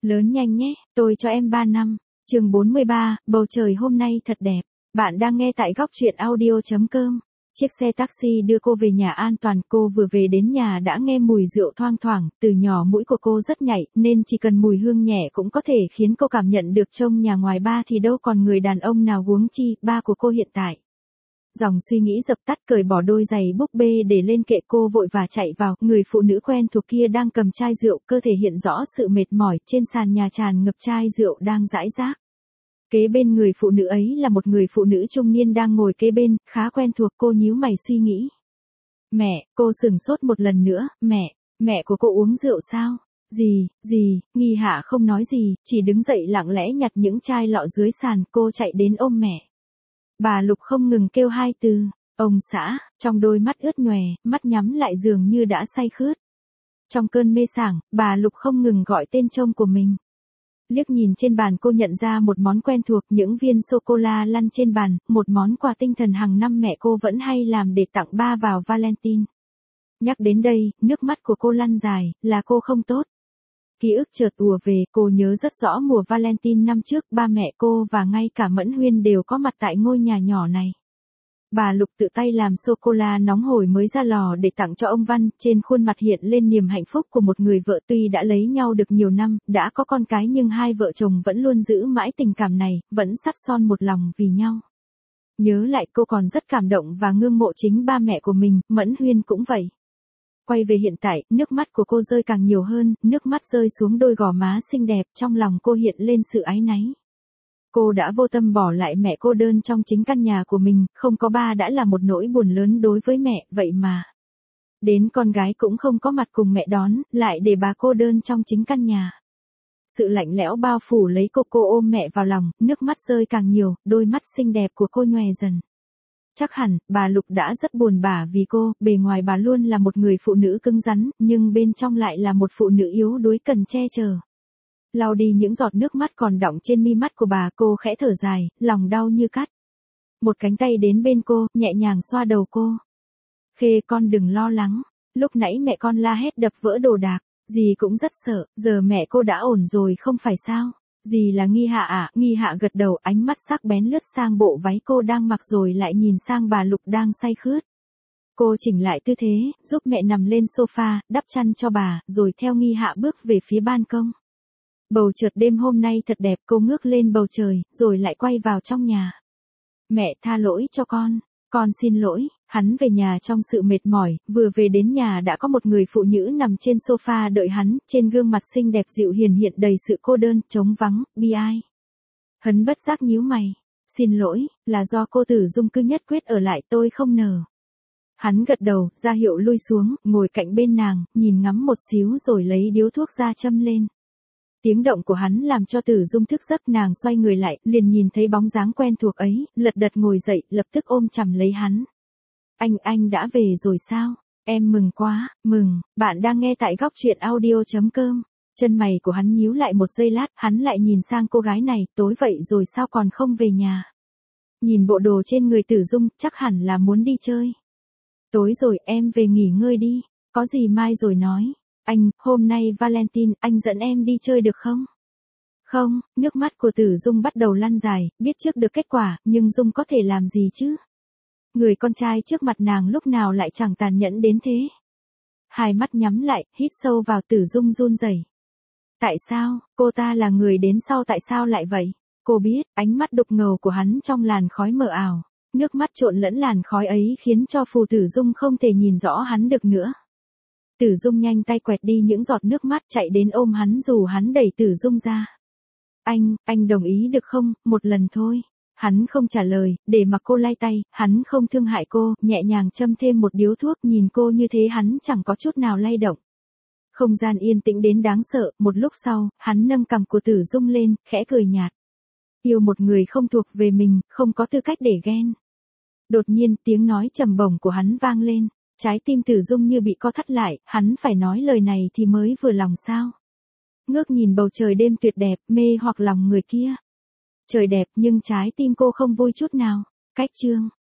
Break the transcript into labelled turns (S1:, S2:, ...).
S1: Lớn nhanh nhé, tôi cho em 3 năm. Chương 43, bầu trời hôm nay thật đẹp. Bạn đang nghe tại góc truyện audio.com. Chiếc xe taxi đưa cô về nhà an toàn, cô vừa về đến nhà đã nghe mùi rượu thoang thoảng, từ nhỏ mũi của cô rất nhạy, nên chỉ cần mùi hương nhẹ cũng có thể khiến cô cảm nhận được trông nhà ngoài ba thì đâu còn người đàn ông nào huống chi, ba của cô hiện tại. Dòng suy nghĩ dập tắt, cởi bỏ đôi giày búp bê để lên kệ, cô vội và chạy vào, người phụ nữ quen thuộc kia đang cầm chai rượu, cơ thể hiện rõ sự mệt mỏi, trên sàn nhà tràn ngập chai rượu đang rải rác. Kế bên người phụ nữ ấy là một người phụ nữ trung niên đang ngồi kế bên, khá quen thuộc, cô nhíu mày suy nghĩ. Mẹ, cô sửng sốt một lần nữa, mẹ của cô uống rượu sao? Gì, Nghi Hạ không nói gì, chỉ đứng dậy lặng lẽ nhặt những chai lọ dưới sàn, cô chạy đến ôm mẹ. Bà Lục không ngừng kêu hai từ, ông xã, trong đôi mắt ướt nhòe, mắt nhắm lại dường như đã say khướt. Trong cơn mê sảng, bà Lục không ngừng gọi tên trông của mình. Liếc nhìn trên bàn cô nhận ra một món quen thuộc, những viên sô-cô-la lăn trên bàn, một món quà tinh thần hàng năm mẹ cô vẫn hay làm để tặng ba vào Valentine. Nhắc đến đây, nước mắt của cô lăn dài, là cô không tốt. Ký ức chợt ùa về, cô nhớ rất rõ mùa Valentine năm trước, ba mẹ cô và ngay cả Mẫn Huyên đều có mặt tại ngôi nhà nhỏ này. Bà Lục tự tay làm sô-cô-la nóng hổi mới ra lò để tặng cho ông Văn, trên khuôn mặt hiện lên niềm hạnh phúc của một người vợ tuy đã lấy nhau được nhiều năm, đã có con cái nhưng hai vợ chồng vẫn luôn giữ mãi tình cảm này, vẫn sắt son một lòng vì nhau. Nhớ lại cô còn rất cảm động và ngưỡng mộ chính ba mẹ của mình, Mẫn Huyên cũng vậy. Quay về hiện tại, nước mắt của cô rơi càng nhiều hơn, nước mắt rơi xuống đôi gò má xinh đẹp, trong lòng cô hiện lên sự áy náy. Cô đã vô tâm bỏ lại mẹ cô đơn trong chính căn nhà của mình, không có ba đã là một nỗi buồn lớn đối với mẹ, vậy mà. Đến con gái cũng không có mặt cùng mẹ đón, lại để bà cô đơn trong chính căn nhà. Sự lạnh lẽo bao phủ lấy cô ôm mẹ vào lòng, nước mắt rơi càng nhiều, đôi mắt xinh đẹp của cô nhòe dần. Chắc hẳn, bà Lục đã rất buồn bã vì cô, bề ngoài bà luôn là một người phụ nữ cứng rắn, nhưng bên trong lại là một phụ nữ yếu đuối cần che chở. Lau đi những giọt nước mắt còn đọng trên mi mắt của bà, cô khẽ thở dài, lòng đau như cắt. Một cánh tay đến bên cô, nhẹ nhàng xoa đầu cô. Khê, con đừng lo lắng, lúc nãy mẹ con la hét đập vỡ đồ đạc, dì cũng rất sợ, giờ mẹ cô đã ổn rồi không phải sao? Dì là Nghi Hạ à? Nghi Hạ gật đầu, ánh mắt sắc bén lướt sang bộ váy cô đang mặc rồi lại nhìn sang bà Lục đang say khướt. Cô chỉnh lại tư thế, giúp mẹ nằm lên sofa, đắp chăn cho bà, rồi theo Nghi Hạ bước về phía ban công. Bầu trời đêm hôm nay thật đẹp, cô ngước lên bầu trời, rồi lại quay vào trong nhà. Mẹ tha lỗi cho con xin lỗi. Hắn về nhà trong sự mệt mỏi, vừa về đến nhà đã có một người phụ nữ nằm trên sofa đợi hắn, trên gương mặt xinh đẹp dịu hiền hiện đầy sự cô đơn, trống vắng, bi ai. Hắn bất giác nhíu mày. Xin lỗi, là do cô Tử Dung cứ nhất quyết ở lại, tôi không nỡ. Hắn gật đầu, ra hiệu lui xuống, ngồi cạnh bên nàng, nhìn ngắm một xíu rồi lấy điếu thuốc ra châm lên. Tiếng động của hắn làm cho Tử Dung thức giấc, nàng xoay người lại, liền nhìn thấy bóng dáng quen thuộc ấy, lật đật ngồi dậy, lập tức ôm chầm lấy hắn. Anh đã về rồi sao? Em mừng quá, mừng, bạn đang nghe tại góc truyện audio.com. Chân mày của hắn nhíu lại một giây lát, hắn lại nhìn sang cô gái này, tối vậy rồi sao còn không về nhà? Nhìn bộ đồ trên người Tử Dung, chắc hẳn là muốn đi chơi. Tối rồi, em về nghỉ ngơi đi, có gì mai rồi nói. Anh, hôm nay Valentine, anh dẫn em đi chơi được không? Không, nước mắt của Tử Dung bắt đầu lăn dài, biết trước được kết quả, nhưng Dung có thể làm gì chứ? Người con trai trước mặt nàng lúc nào lại chẳng tàn nhẫn đến thế. Hai mắt nhắm lại, hít sâu vào, Tử Dung run rẩy. Tại sao, cô ta là người đến sau, tại sao lại vậy? Cô biết, ánh mắt đục ngầu của hắn trong làn khói mờ ảo. Nước mắt trộn lẫn làn khói ấy khiến cho Phù Tử Dung không thể nhìn rõ hắn được nữa. Tử Dung nhanh tay quẹt đi những giọt nước mắt, chạy đến ôm hắn dù hắn đẩy Tử Dung ra. Anh đồng ý được không, một lần thôi. Hắn không trả lời, để mặc cô lay tay, hắn không thương hại cô, nhẹ nhàng châm thêm một điếu thuốc, nhìn cô như thế hắn chẳng có chút nào lay động. Không gian yên tĩnh đến đáng sợ, một lúc sau, hắn nâng cằm của Tử Dung lên, khẽ cười nhạt. Yêu một người không thuộc về mình, không có tư cách để ghen. Đột nhiên, tiếng nói trầm bổng của hắn vang lên, trái tim Tử Dung như bị co thắt lại, hắn phải nói lời này thì mới vừa lòng sao. Ngước nhìn bầu trời đêm tuyệt đẹp, mê hoặc lòng người kia. Trời đẹp nhưng trái tim cô không vui chút nào. Cách chương